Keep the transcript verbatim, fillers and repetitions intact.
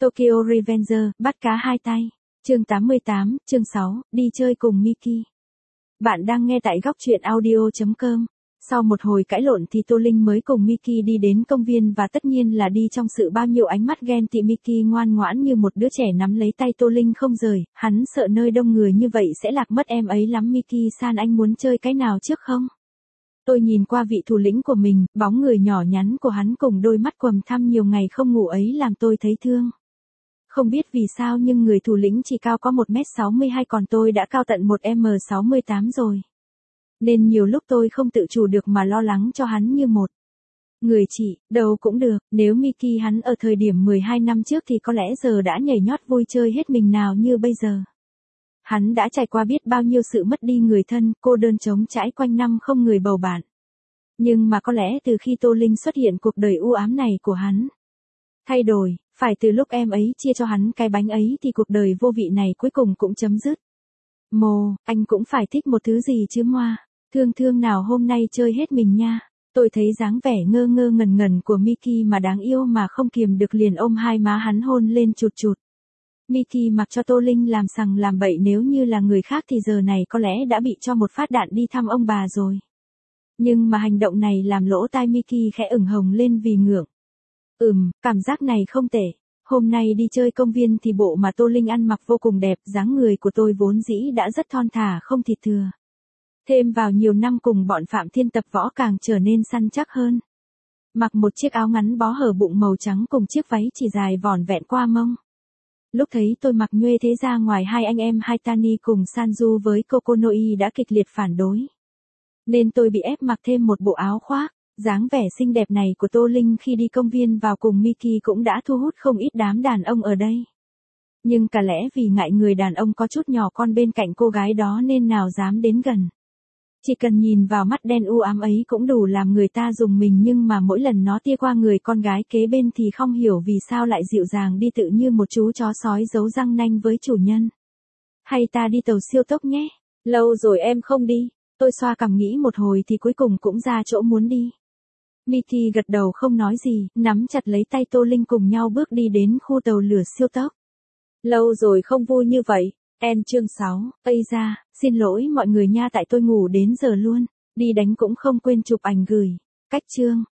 Tokyo Revenger, bắt cá hai tay. Chương tám mươi tám, chương sáu, đi chơi cùng Miki. Bạn đang nghe tại góc truyện audio chấm com. Sau một hồi cãi lộn thì Tô Linh mới cùng Miki đi đến công viên và tất nhiên là đi trong sự bao nhiêu ánh mắt ghen tị. Miki ngoan ngoãn như một đứa trẻ nắm lấy tay Tô Linh không rời, hắn sợ nơi đông người như vậy sẽ lạc mất em ấy lắm. Miki-san, anh muốn chơi cái nào trước không? Tôi nhìn qua vị thủ lĩnh của mình, bóng người nhỏ nhắn của hắn cùng đôi mắt quầng thâm nhiều ngày không ngủ ấy làm tôi thấy thương. Không biết vì sao nhưng người thủ lĩnh chỉ cao có một mét sáu mươi hai còn tôi đã cao tận một mét sáu mươi tám rồi. Nên nhiều lúc tôi không tự chủ được mà lo lắng cho hắn như một người chị, đâu cũng được, nếu Miki hắn ở thời điểm mười hai năm trước thì có lẽ giờ đã nhảy nhót vui chơi hết mình nào như bây giờ. Hắn đã trải qua biết bao nhiêu sự mất đi người thân, cô đơn trống trải quanh năm không người bầu bạn. Nhưng mà có lẽ từ khi Tô Linh xuất hiện cuộc đời u ám này của hắn thay đổi, phải từ lúc em ấy chia cho hắn cái bánh ấy thì cuộc đời vô vị này cuối cùng cũng chấm dứt. Mồ, anh cũng phải thích một thứ gì chứ Moa, thương thương nào hôm nay chơi hết mình nha. Tôi thấy dáng vẻ ngơ ngơ ngẩn ngẩn của Miki mà đáng yêu mà không kiềm được liền ôm hai má hắn hôn lên chụt chụt. Miki mặc cho Tô Linh làm sằng làm bậy, nếu như là người khác thì giờ này có lẽ đã bị cho một phát đạn đi thăm ông bà rồi. Nhưng mà hành động này làm lỗ tai Miki khẽ ửng hồng lên vì ngượng. Ừm, cảm giác này không tệ. Hôm nay đi chơi công viên thì bộ mà Tô Linh ăn mặc vô cùng đẹp, dáng người của tôi vốn dĩ đã rất thon thả không thịt thừa. Thêm vào nhiều năm cùng bọn Phạm Thiên tập võ càng trở nên săn chắc hơn. Mặc một chiếc áo ngắn bó hở bụng màu trắng cùng chiếc váy chỉ dài vỏn vẹn qua mông. Lúc thấy tôi mặc nhuê thế ra ngoài hai anh em Haitani cùng Sanju với Kokonoi đã kịch liệt phản đối. Nên tôi bị ép mặc thêm một bộ áo khoác. Dáng vẻ xinh đẹp này của Tô Linh khi đi công viên vào cùng Miki cũng đã thu hút không ít đám đàn ông ở đây. Nhưng cả lẽ vì ngại người đàn ông có chút nhỏ con bên cạnh cô gái đó nên nào dám đến gần. Chỉ cần nhìn vào mắt đen u ám ấy cũng đủ làm người ta rùng mình, nhưng mà mỗi lần nó tia qua người con gái kế bên thì không hiểu vì sao lại dịu dàng đi tự như một chú chó sói giấu răng nanh với chủ nhân. Hay ta đi tàu siêu tốc nhé? Lâu rồi em không đi. Tôi xoa cằm nghĩ một hồi thì cuối cùng cũng ra chỗ muốn đi. Miki gật đầu không nói gì, nắm chặt lấy tay Tô Linh cùng nhau bước đi đến khu tàu lửa siêu tốc. Lâu rồi không vui như vậy. En chương sáu, Ây ra, xin lỗi mọi người nha, tại tôi ngủ đến giờ luôn, đi đánh cũng không quên chụp ảnh gửi. Cách chương.